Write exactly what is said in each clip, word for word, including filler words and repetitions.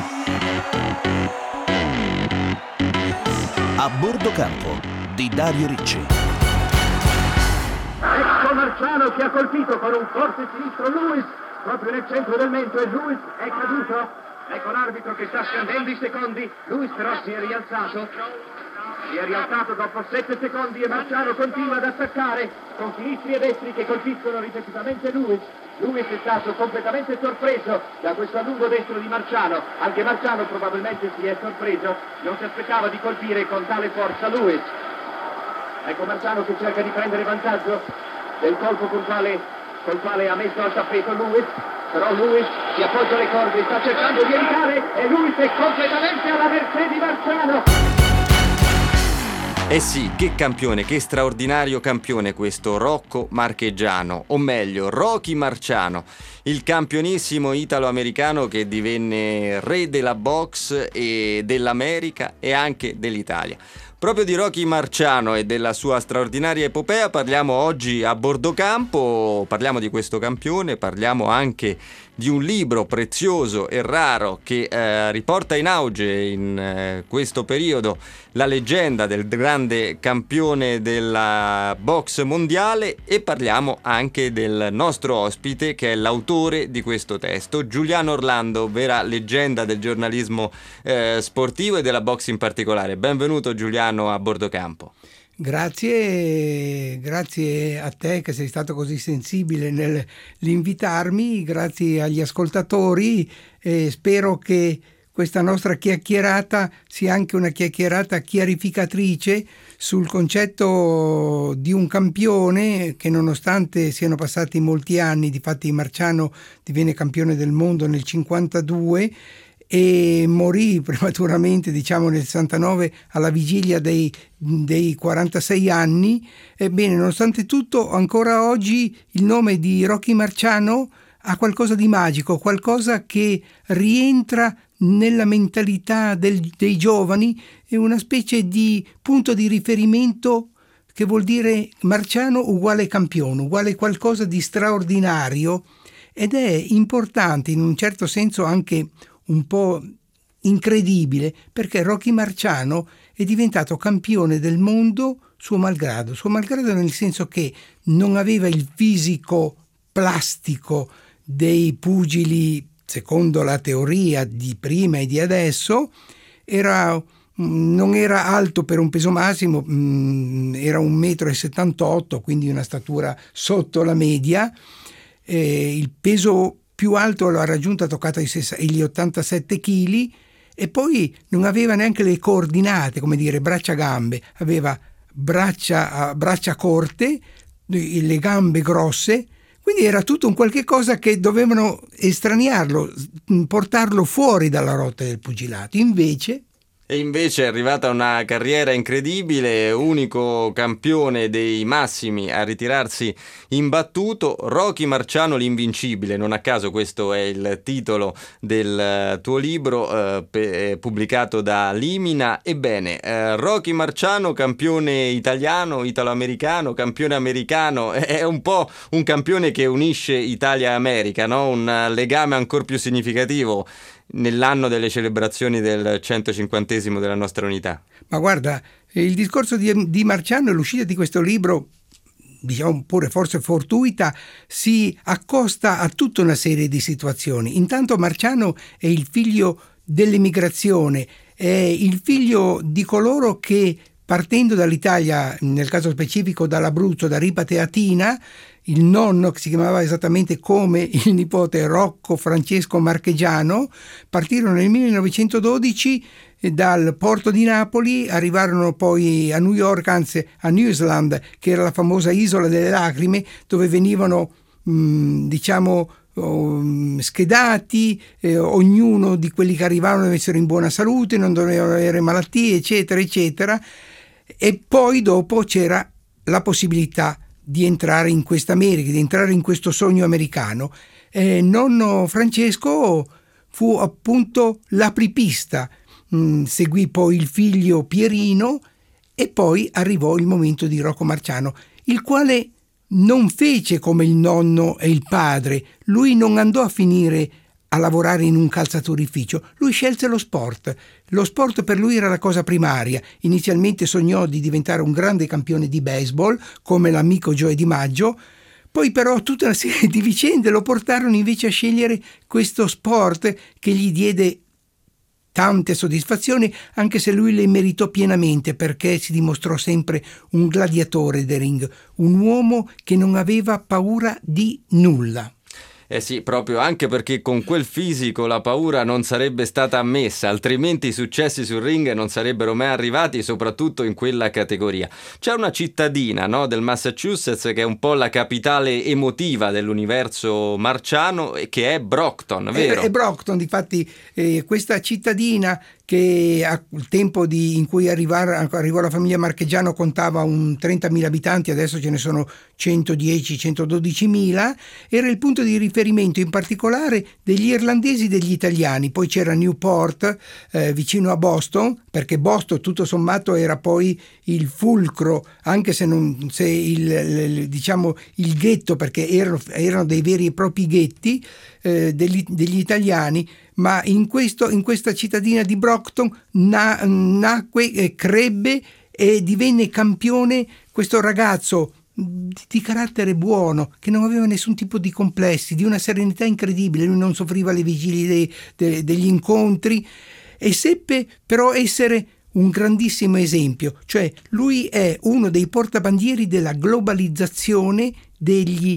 A bordo campo di Dario Ricci. Ecco Marciano che ha colpito con un forte sinistro Lewis proprio nel centro del mento e Lewis è caduto. Ecco l'arbitro che sta scandendo i secondi. Lewis però si è rialzato. Si è rialzato dopo sette secondi e Marciano continua ad attaccare con sinistri e destri che colpiscono ripetutamente Lewis. Lewis è stato completamente sorpreso da questo allungo destro di Marciano. Anche Marciano probabilmente si è sorpreso. Non si aspettava di colpire con tale forza Lewis. Ecco Marciano che cerca di prendere vantaggio del colpo col quale, col quale ha messo al tappeto Lewis. Però Lewis si appoggia alle corde, sta cercando di evitare e Lewis è completamente alla mercé di Marciano. Eh sì, che campione, che straordinario campione questo Rocco Marchegiano, o meglio Rocky Marciano, il campionissimo italo-americano che divenne re della box e dell'America e anche dell'Italia. Proprio di Rocky Marciano e della sua straordinaria epopea parliamo oggi a bordo campo, parliamo di questo campione, parliamo anche di un libro prezioso e raro che eh, riporta in auge in eh, questo periodo la leggenda del grande campione della box mondiale, e parliamo anche del nostro ospite che è l'autore di questo testo, Giuliano Orlando, vera leggenda del giornalismo eh, sportivo e della box in particolare. Benvenuto Giuliano a bordo campo. Grazie, grazie a te che sei stato così sensibile nell'invitarmi, grazie agli ascoltatori e spero che questa nostra chiacchierata sia anche una chiacchierata chiarificatrice sul concetto di un campione che, nonostante siano passati molti anni, difatti Marciano divenne campione del mondo nel cinquantadue e morì prematuramente, diciamo nel sessantanove, alla vigilia dei, dei quarantasei anni. Ebbene, nonostante tutto, ancora oggi il nome di Rocky Marciano ha qualcosa di magico, qualcosa che rientra nella mentalità del, dei giovani, è una specie di punto di riferimento che vuol dire Marciano uguale campione, uguale qualcosa di straordinario, ed è importante, in un certo senso anche un po' incredibile, perché Rocky Marciano è diventato campione del mondo suo malgrado, suo malgrado nel senso che non aveva il fisico plastico dei pugili secondo la teoria di prima e di adesso, era, non era alto per un peso massimo, era un metro e settantotto, quindi una statura sotto la media, eh, il peso più alto l'ha raggiunto, ha toccato gli ottantasette chili, e poi non aveva neanche le coordinate, come dire, braccia-gambe, aveva braccia, braccia corte, le gambe grosse, quindi era tutto un qualche cosa che dovevano estraniarlo, portarlo fuori dalla rotta del pugilato. Invece E invece è arrivata una carriera incredibile, unico campione dei massimi a ritirarsi imbattuto, Rocky Marciano l'invincibile. Non a caso questo è il titolo del tuo libro eh, pe- pubblicato da Limina. Ebbene, eh, Rocky Marciano, campione italiano, italo-americano, campione americano, è un po' un campione che unisce Italia e America, no? Un legame ancora più significativo nell'anno delle celebrazioni del centocinquantesimo della nostra unità. Ma guarda, il discorso di, di Marciano e l'uscita di questo libro, diciamo pure forse fortuita, si accosta a tutta una serie di situazioni. Intanto Marciano è il figlio dell'emigrazione, è il figlio di coloro che, partendo dall'Italia, nel caso specifico dall'Abruzzo, da Ripa Teatina, il nonno, che si chiamava esattamente come il nipote, Rocco Francesco Marchegiano, partirono nel millenovecentododici dal porto di Napoli, arrivarono poi a New York, anzi a Newsland, che era la famosa isola delle lacrime, dove venivano mh, diciamo um, schedati, eh, ognuno di quelli che arrivavano doveva essere in buona salute, non dovevano avere malattie, eccetera eccetera. E poi dopo c'era la possibilità di entrare in questa America, di entrare in questo sogno americano. Eh, nonno Francesco fu appunto l'apripista, mm, seguì poi il figlio Pierino e poi arrivò il momento di Rocco Marciano, il quale non fece come il nonno e il padre. Lui non andò a finire a lavorare in un calzaturificio. Lui scelse lo sport. Lo sport per lui era la cosa primaria. Inizialmente sognò di diventare un grande campione di baseball, come l'amico Joe DiMaggio. Poi però tutta una serie di vicende lo portarono invece a scegliere questo sport che gli diede tante soddisfazioni, anche se lui le meritò pienamente, perché si dimostrò sempre un gladiatore del ring, un uomo che non aveva paura di nulla. Eh sì, proprio anche perché con quel fisico la paura non sarebbe stata ammessa, altrimenti i successi sul ring non sarebbero mai arrivati, soprattutto in quella categoria. C'è una cittadina, no, del Massachusetts che è un po' la capitale emotiva dell'universo marciano, e che è Brockton, vero? È, è Brockton, difatti eh, questa cittadina che al tempo di, in cui arrivar, arrivò la famiglia Marchegiano contava un trentamila abitanti, adesso ce ne sono centodieci centododicimila, era il punto di riferimento in particolare degli irlandesi e degli italiani. Poi c'era Newport eh, vicino a Boston, perché Boston tutto sommato era poi il fulcro, anche se non se il, il diciamo il ghetto, perché erano, erano dei veri e propri ghetti eh, degli, degli italiani. Ma in, questo, in questa cittadina di Brockton na, nacque, eh, crebbe e divenne campione questo ragazzo di, di carattere buono, che non aveva nessun tipo di complessi, di una serenità incredibile. Lui non soffriva le vigilie dei, de, degli incontri, e seppe però essere un grandissimo esempio. Cioè lui è uno dei portabandieri della globalizzazione degli,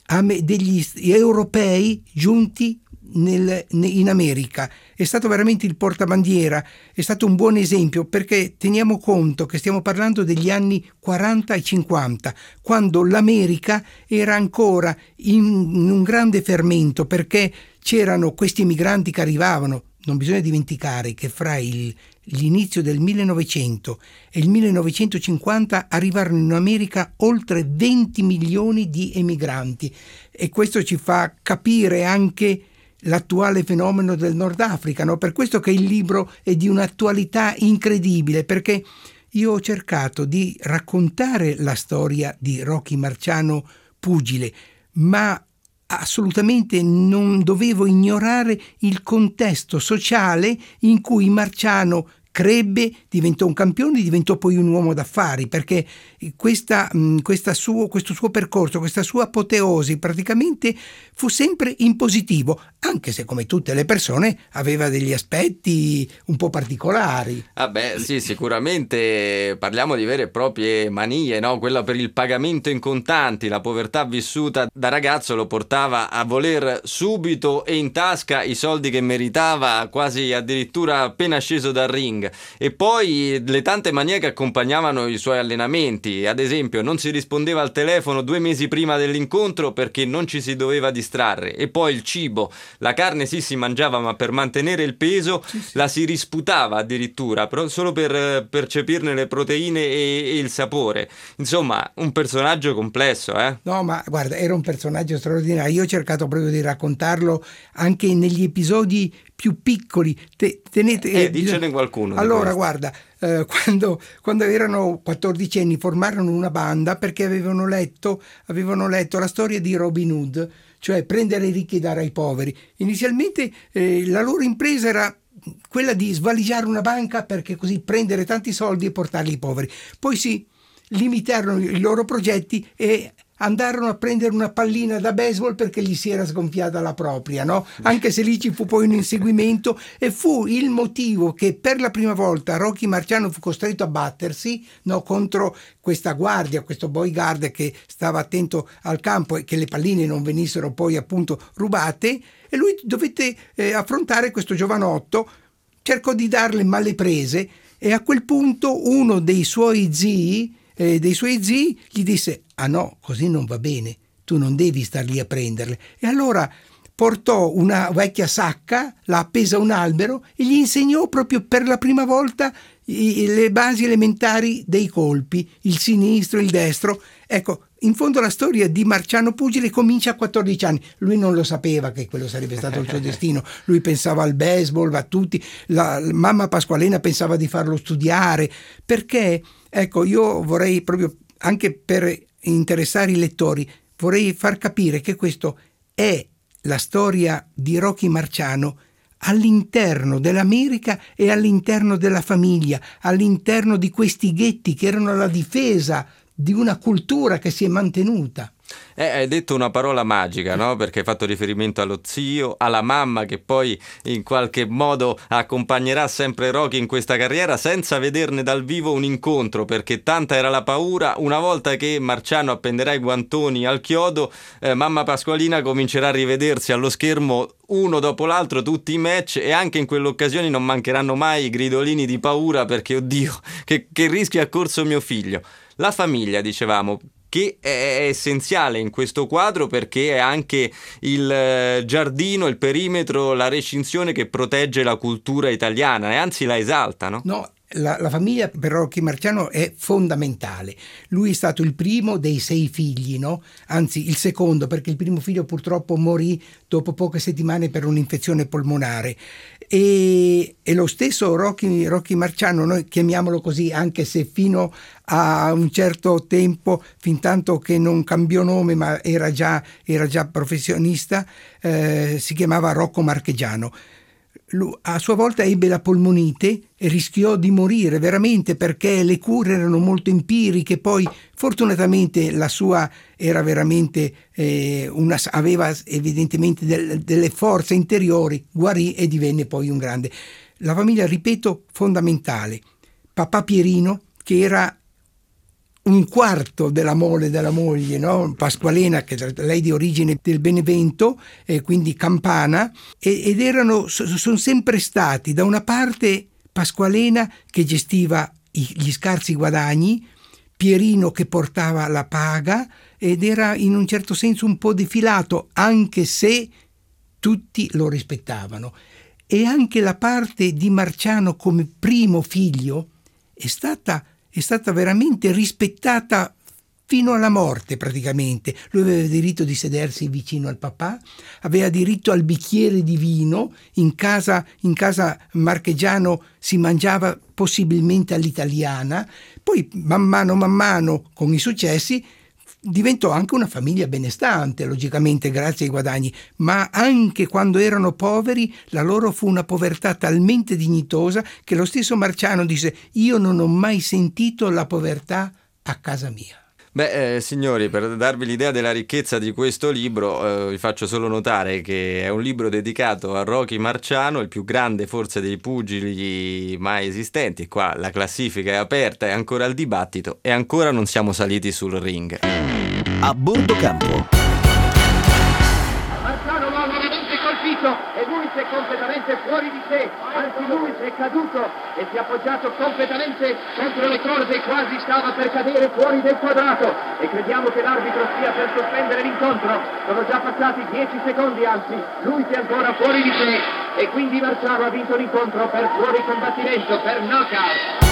degli europei giunti Nel, in America. È stato veramente il portabandiera, è stato un buon esempio, perché teniamo conto che stiamo parlando degli anni quaranta e cinquanta, quando l'America era ancora in un grande fermento, perché c'erano questi emigranti che arrivavano. Non bisogna dimenticare che fra il, l'inizio del millenovecento e il millenovecentocinquanta arrivarono in America oltre venti milioni di emigranti, e questo ci fa capire anche l'attuale fenomeno del Nord Africa, no? Per questo che il libro è di un'attualità incredibile, perché io ho cercato di raccontare la storia di Rocky Marciano pugile, ma assolutamente non dovevo ignorare il contesto sociale in cui Marciano crebbe, diventò un campione, diventò poi un uomo d'affari, perché questa, questa suo, questo suo percorso, questa sua apoteosi praticamente fu sempre in positivo, anche se come tutte le persone aveva degli aspetti un po' particolari. Ah beh, sì, sicuramente parliamo di vere e proprie manie, no? Quella per il pagamento in contanti, la povertà vissuta da ragazzo lo portava a voler subito e in tasca i soldi che meritava, quasi addirittura appena sceso dal ring. E poi le tante manie che accompagnavano i suoi allenamenti. Ad esempio, non si rispondeva al telefono due mesi prima dell'incontro perché non ci si doveva distrarre. E poi il cibo, la carne sì si mangiava, ma per mantenere il peso sì, sì. la si risputava addirittura, però solo per percepirne le proteine e, e il sapore. Insomma, un personaggio complesso, eh? No, ma guarda, era un personaggio straordinario. Io ho cercato proprio di raccontarlo anche negli episodi più piccoli. Te, tenete, eh, eh, dicene qualcuno. Allora, guarda, eh, quando, quando erano quattordici anni formarono una banda perché avevano letto, avevano letto la storia di Robin Hood, cioè prendere i ricchi e dare ai poveri. Inizialmente eh, la loro impresa era quella di svaligiare una banca, perché così prendere tanti soldi e portarli ai poveri. Poi si limitarono i loro progetti e andarono a prendere una pallina da baseball perché gli si era sgonfiata la propria, no? Anche se lì ci fu poi un inseguimento, e fu il motivo che per la prima volta Rocky Marciano fu costretto a battersi, no, contro questa guardia, questo bodyguard che stava attento al campo e che le palline non venissero poi appunto rubate, e lui dovette eh, affrontare questo giovanotto, cercò di darle male prese, e a quel punto uno dei suoi zii Eh, dei suoi zii gli disse: ah no, così non va bene, tu non devi star lì a prenderle. E allora portò una vecchia sacca, la appesa a un albero e gli insegnò proprio per la prima volta i, le basi elementari dei colpi, il sinistro, il destro. Ecco, in fondo la storia di Marciano pugile comincia a quattordici anni. Lui non lo sapeva che quello sarebbe stato il suo destino. Lui pensava al baseball, a tutti. La, la mamma Pasqualena pensava di farlo studiare, perché, ecco, io vorrei proprio, anche per interessare i lettori, vorrei far capire che questo è la storia di Rocky Marciano all'interno dell'America e all'interno della famiglia, all'interno di questi ghetti che erano la difesa di una cultura che si è mantenuta. Eh, hai detto una parola magica, no? Perché hai fatto riferimento allo zio, alla mamma che poi in qualche modo accompagnerà sempre Rocky in questa carriera senza vederne dal vivo un incontro, perché tanta era la paura. Una volta che Marciano appenderà i guantoni al chiodo, eh, mamma Pasqualina comincerà a rivedersi allo schermo uno dopo l'altro tutti i match, e anche in quell'occasione non mancheranno mai i gridolini di paura perché oddio che, che rischio ha corso mio figlio. La famiglia, dicevamo, che è essenziale in questo quadro perché è anche il giardino, il perimetro, la recinzione che protegge la cultura italiana e anzi la esalta, no? No, la, la famiglia per Rocky Marciano è fondamentale. Lui è stato il primo dei sei figli, no? Anzi il secondo, perché il primo figlio purtroppo morì dopo poche settimane per un'infezione polmonare. E, e lo stesso Rocky, Rocky Marciano, noi chiamiamolo così, anche se fino a un certo tempo, fin tanto che non cambiò nome ma era già, era già professionista, eh, si chiamava Rocco Marchegiano. Lui, a sua volta ebbe la polmonite e rischiò di morire veramente perché le cure erano molto empiriche. Poi fortunatamente la sua era veramente eh, una, aveva evidentemente del, delle forze interiori, guarì e divenne poi un grande. La famiglia, ripeto, fondamentale. Papà Pierino, che era un quarto della mole della moglie, no? Pasqualena, che lei di origine del Benevento, e quindi campana, e, ed erano, sono sempre stati da una parte Pasqualena che gestiva i, gli scarsi guadagni, Pierino che portava la paga ed era in un certo senso un po' defilato, anche se tutti lo rispettavano. E anche la parte di Marciano come primo figlio è stata è stata veramente rispettata fino alla morte praticamente. Lui aveva diritto di sedersi vicino al papà, aveva diritto al bicchiere di vino, in casa, in casa Marchegiano si mangiava possibilmente all'italiana, poi man mano man mano con i successi diventò anche una famiglia benestante, logicamente grazie ai guadagni, ma anche quando erano poveri la loro fu una povertà talmente dignitosa che lo stesso Marciano disse: io non ho mai sentito la povertà a casa mia. Beh, eh, signori, per darvi l'idea della ricchezza di questo libro, eh, vi faccio solo notare che è un libro dedicato a Rocky Marciano, il più grande forse dei pugili mai esistenti. Qua la classifica è aperta, è ancora al dibattito e ancora non siamo saliti sul ring. A bordo campo. Marciano l'ha nuovamente colpito e lui si è completamente fuori di sé, anzi lui si è caduto e si è appoggiato completamente contro le corde, quasi stava per cadere fuori del quadrato e crediamo che l'arbitro stia per sospendere l'incontro. Sono già passati dieci secondi, anzi lui si è ancora fuori di sé e quindi Marciano ha vinto l'incontro per fuori combattimento, per knockout.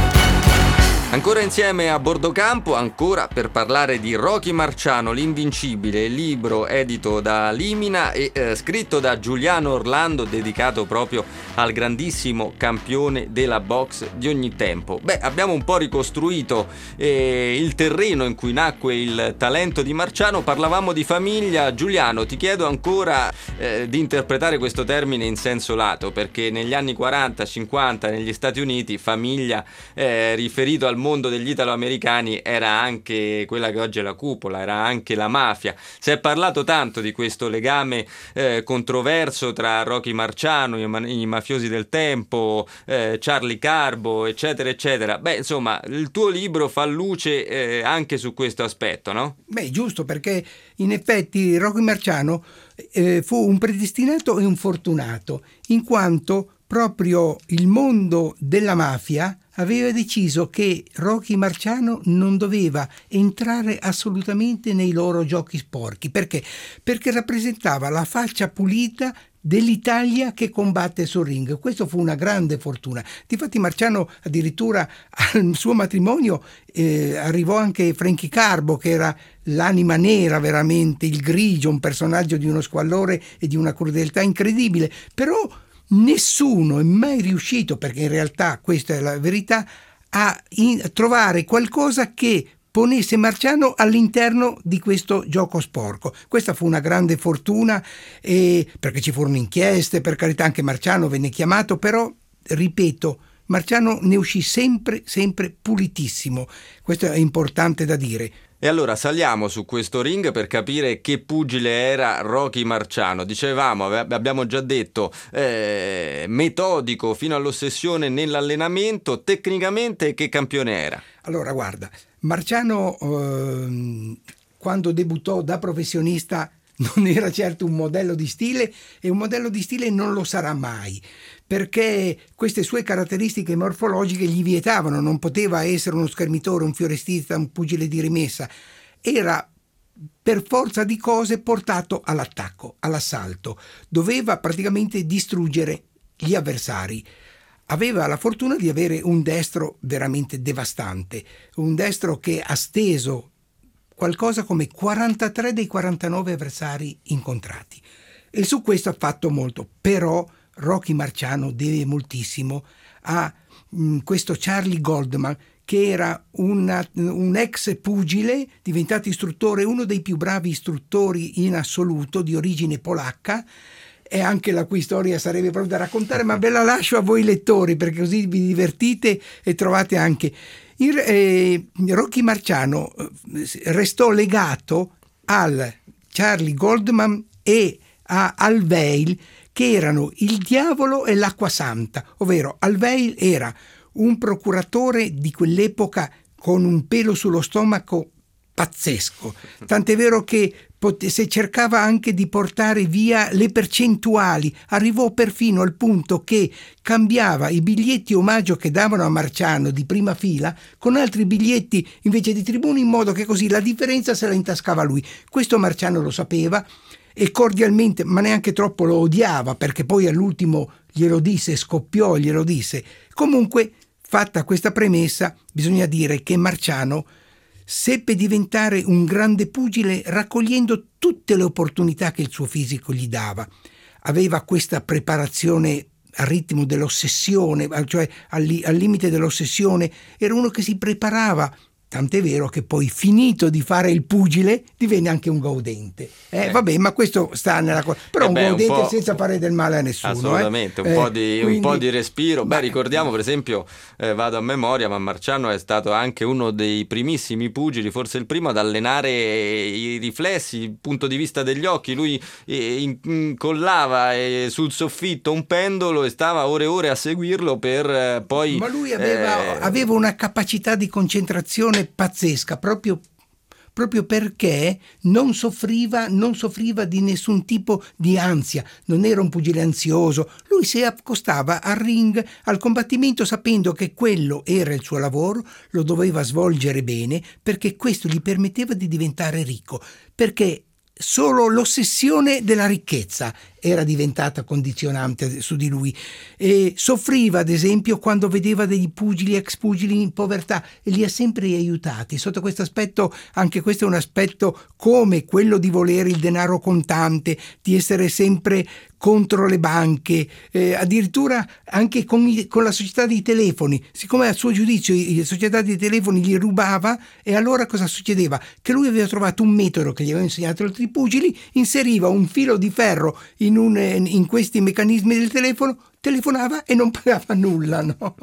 Ancora insieme a bordo campo, ancora per parlare di Rocky Marciano, l'invincibile, libro edito da Limina e eh, scritto da Giuliano Orlando, dedicato proprio al grandissimo campione della box di ogni tempo. Beh, abbiamo un po' ricostruito eh, il terreno in cui nacque il talento di Marciano, parlavamo di famiglia. Giuliano, ti chiedo ancora eh, di interpretare questo termine in senso lato, perché negli anni quaranta cinquanta negli Stati Uniti famiglia eh, riferito al mondo degli italo-americani era anche quella che oggi è la cupola, era anche la mafia. Si è parlato tanto di questo legame eh, controverso tra Rocky Marciano, i, ma- i mafiosi del tempo, eh, Charlie Carbo, eccetera eccetera. Beh, insomma, il tuo libro fa luce eh, anche su questo aspetto, no? Beh, giusto, perché in effetti Rocky Marciano eh, fu un predestinato e un fortunato, in quanto proprio il mondo della mafia aveva deciso che Rocky Marciano non doveva entrare assolutamente nei loro giochi sporchi. Perché? Perché rappresentava la faccia pulita dell'Italia che combatte sul ring. Questo fu una grande fortuna. Difatti Marciano addirittura al suo matrimonio eh, arrivò anche Frankie Carbo, che era l'anima nera, veramente il grigio, un personaggio di uno squallore e di una crudeltà incredibile. Però nessuno è mai riuscito, perché in realtà questa è la verità, a, in, a trovare qualcosa che ponesse Marciano all'interno di questo gioco sporco. Questa fu una grande fortuna, eh, perché ci furono inchieste, per carità anche Marciano venne chiamato, però, ripeto, Marciano ne uscì sempre, sempre pulitissimo. Questo è importante da dire. E allora saliamo su questo ring per capire che pugile era Rocky Marciano. Dicevamo, abbiamo già detto, eh, metodico fino all'ossessione nell'allenamento. Tecnicamente che campione era? Allora guarda, Marciano eh, quando debuttò da professionista non era certo un modello di stile, e un modello di stile non lo sarà mai, perché queste sue caratteristiche morfologiche gli vietavano. Non poteva essere uno schermitore, un fiorestista, un pugile di rimessa. Era per forza di cose portato all'attacco, all'assalto. Doveva praticamente distruggere gli avversari. Aveva la fortuna di avere un destro veramente devastante, un destro che ha steso qualcosa come quarantatré dei quarantanove avversari incontrati, e su questo ha fatto molto. Però Rocky Marciano deve moltissimo a mh, questo Charlie Goldman, che era una, un ex pugile diventato istruttore, uno dei più bravi istruttori in assoluto, di origine polacca, e anche la cui storia sarebbe proprio da raccontare, ma ve la lascio a voi lettori, perché così vi divertite e trovate anche. Il, eh, Rocky Marciano restò legato al Charlie Goldman e a Al Veil, che erano il diavolo e l'acqua santa, ovvero Al Veil era un procuratore di quell'epoca con un pelo sullo stomaco pazzesco, tant'è vero che se cercava anche di portare via le percentuali, arrivò perfino al punto che cambiava i biglietti omaggio che davano a Marciano di prima fila con altri biglietti invece di tribuna, in modo che così la differenza se la intascava lui. Questo Marciano lo sapeva e cordialmente, ma neanche troppo, lo odiava, perché poi all'ultimo glielo disse, scoppiò, glielo disse. Comunque, fatta questa premessa, bisogna dire che Marciano seppe diventare un grande pugile raccogliendo tutte le opportunità che il suo fisico gli dava. Aveva questa preparazione al ritmo dell'ossessione, cioè al, al limite dell'ossessione. Era uno che si preparava, tant'è vero che poi, finito di fare il pugile, divenne anche un gaudente. Eh, eh. Vabbè, ma questo sta nella cosa. Però eh un beh, gaudente un senza fare del male a nessuno. Assolutamente, eh. un, po di, Quindi, un po' di respiro. Beh, ma, ricordiamo per esempio, eh, vado a memoria, ma Marciano è stato anche uno dei primissimi pugili, forse il primo, ad allenare i riflessi, il punto di vista degli occhi. Lui eh, incollava eh, sul soffitto un pendolo e stava ore e ore a seguirlo per eh, poi... Ma lui aveva, eh, aveva una capacità di concentrazione pazzesca, proprio, proprio perché non soffriva, non soffriva di nessun tipo di ansia, non era un pugile ansioso. Lui si accostava al ring, al combattimento, sapendo che quello era il suo lavoro, lo doveva svolgere bene, perché questo gli permetteva di diventare ricco, perché solo l'ossessione della ricchezza era diventata condizionante su di lui, e soffriva ad esempio quando vedeva dei pugili, ex pugili in povertà, e li ha sempre aiutati. Sotto questo aspetto, anche questo è un aspetto come quello di volere il denaro contante, di essere sempre contro le banche, eh, addirittura anche con, i, con la società dei telefoni. Siccome a suo giudizio la società dei telefoni gli rubava, e allora cosa succedeva? Che lui aveva trovato un metodo che gli aveva insegnato altri pugili, inseriva un filo di ferro in In, un, in questi meccanismi del telefono, telefonava e non pagava nulla, no?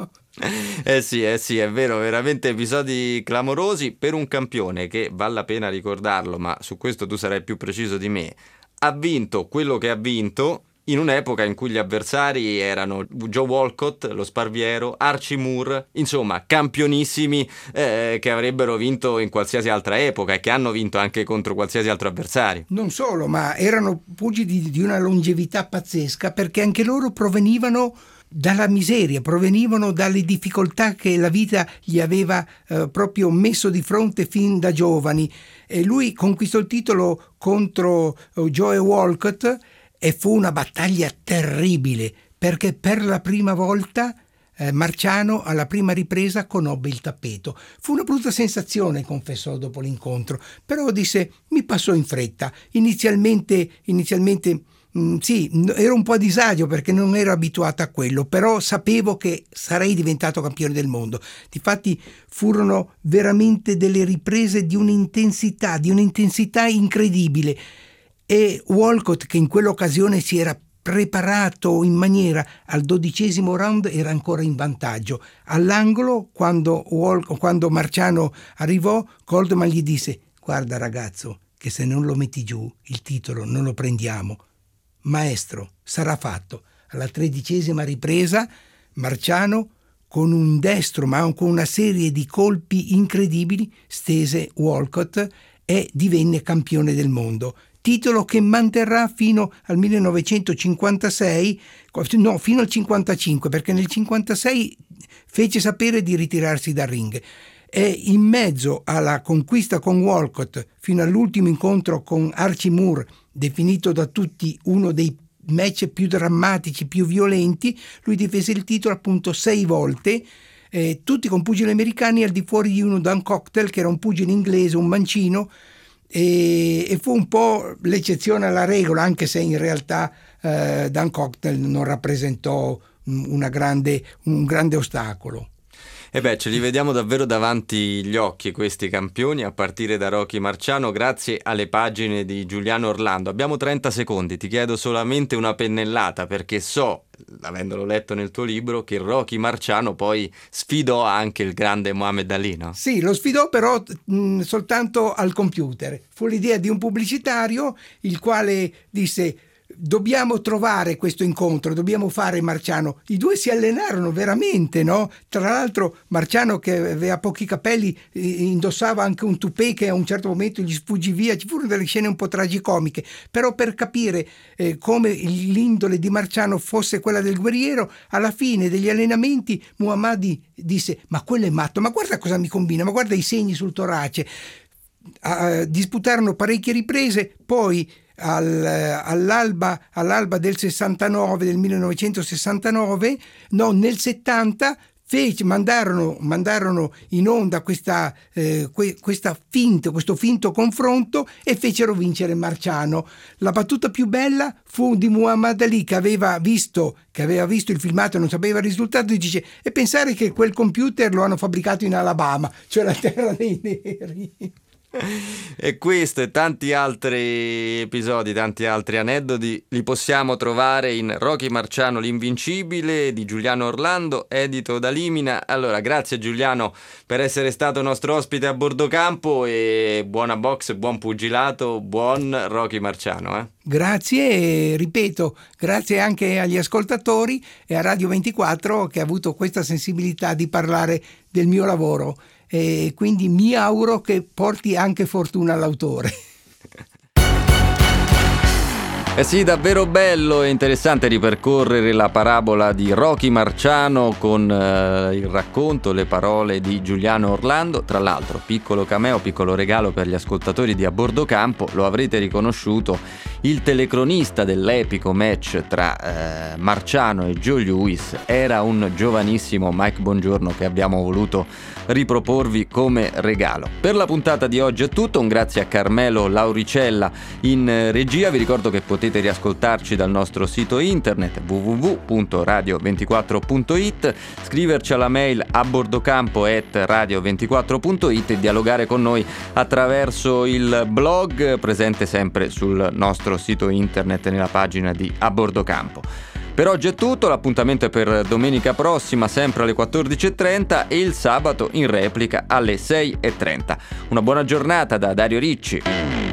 Eh sì, eh sì, è vero, veramente episodi clamorosi per un campione che, vale la pena ricordarlo, ma su questo tu sarai più preciso di me, ha vinto quello che ha vinto in un'epoca in cui gli avversari erano Joe Walcott, lo Sparviero, Archie Moore, insomma campionissimi eh, che avrebbero vinto in qualsiasi altra epoca e che hanno vinto anche contro qualsiasi altro avversario. Non solo, ma erano pugili di una longevità pazzesca, perché anche loro provenivano dalla miseria, provenivano dalle difficoltà che la vita gli aveva eh, proprio messo di fronte fin da giovani. E lui conquistò il titolo contro uh, Joe Walcott, e fu una battaglia terribile, perché per la prima volta eh, Marciano alla prima ripresa conobbe il tappeto. Fu una brutta sensazione, confessò dopo l'incontro, però disse: mi passò in fretta. Inizialmente, inizialmente mh, sì, ero un po' a disagio perché non ero abituato a quello, però sapevo che sarei diventato campione del mondo. Difatti furono veramente delle riprese di un'intensità, di un'intensità incredibile, e Walcott, che in quell'occasione si era preparato in maniera, al dodicesimo round era ancora in vantaggio. All'angolo, quando, Walcott, quando Marciano arrivò, Coldman gli disse: guarda ragazzo, che se non lo metti giù il titolo non lo prendiamo. Maestro, sarà fatto. Alla tredicesima ripresa Marciano, con un destro ma con una serie di colpi incredibili, stese Walcott e divenne campione del mondo. Titolo che manterrà fino al millenovecentocinquantasei, no, fino al cinquantacinque, perché nel cinquantasei fece sapere di ritirarsi dal ring. E in mezzo alla conquista con Walcott, fino all'ultimo incontro con Archie Moore, definito da tutti uno dei match più drammatici, più violenti, lui difese il titolo appunto sei volte, eh, tutti con pugili americani, al di fuori di uno, Dan Cocktail, che era un pugile inglese, un mancino, e, e fu un po' l'eccezione alla regola, anche se in realtà eh, Dan Cocktail non rappresentò una grande, un grande ostacolo. E beh, ce li vediamo davvero davanti gli occhi questi campioni, a partire da Rocky Marciano, grazie alle pagine di Giuliano Orlando. Abbiamo trenta secondi, ti chiedo solamente una pennellata, perché so, avendolo letto nel tuo libro, che Rocky Marciano poi sfidò anche il grande Muhammad Ali, no? Sì, lo sfidò però mh, soltanto al computer. Fu l'idea di un pubblicitario, il quale disse: dobbiamo trovare questo incontro, dobbiamo fare Marciano. I due si allenarono veramente, no? Tra l'altro Marciano, che aveva pochi capelli, indossava anche un toupé che a un certo momento gli sfuggì via. Ci furono delle scene un po' tragicomiche, però per capire eh, come l'indole di Marciano fosse quella del guerriero, alla fine degli allenamenti Muhammad disse: ma quello è matto, ma guarda cosa mi combina, ma guarda i segni sul torace. Uh, disputarono parecchie riprese, poi Al, all'alba, all'alba del sessantanove, del millenovecentosessantanove, no, nel settanta fece, mandarono, mandarono in onda questa, eh, que, questa finta, questo finto confronto, e fecero vincere Marciano. La battuta più bella fu di Muhammad Ali, che aveva visto, che aveva visto il filmato e non sapeva il risultato, e dice: e pensare che quel computer lo hanno fabbricato in Alabama, cioè la terra dei neri. E questo e tanti altri episodi, tanti altri aneddoti li possiamo trovare in Rocky Marciano l'invincibile di Giuliano Orlando, edito da Limina. Allora, grazie Giuliano per essere stato nostro ospite a bordo campo, e buona box, buon pugilato, buon Rocky Marciano, eh? Grazie, e ripeto, grazie anche agli ascoltatori e a Radio ventiquattro, che ha avuto questa sensibilità di parlare del mio lavoro, e quindi mi auguro che porti anche fortuna all'autore. Eh sì, davvero bello e interessante ripercorrere la parabola di Rocky Marciano con eh, il racconto, le parole di Giuliano Orlando. Tra l'altro, piccolo cameo, piccolo regalo per gli ascoltatori di A Bordo Campo, lo avrete riconosciuto, il telecronista dell'epico match tra eh, Marciano e Joe Louis era un giovanissimo Mike Bongiorno, che abbiamo voluto riproporvi come regalo. Per la puntata di oggi è tutto, un grazie a Carmelo Lauricella in regia. Vi ricordo che potete riascoltarci dal nostro sito internet w w w punto radio ventiquattro punto i t, scriverci alla mail a bordocampo chiocciola radio ventiquattro punto i t e dialogare con noi attraverso il blog presente sempre sul nostro sito internet nella pagina di A Bordo Campo. Per oggi è tutto, l'appuntamento è per domenica prossima, sempre alle quattordici e trenta, e il sabato in replica alle sei e trenta. Una buona giornata da Dario Ricci.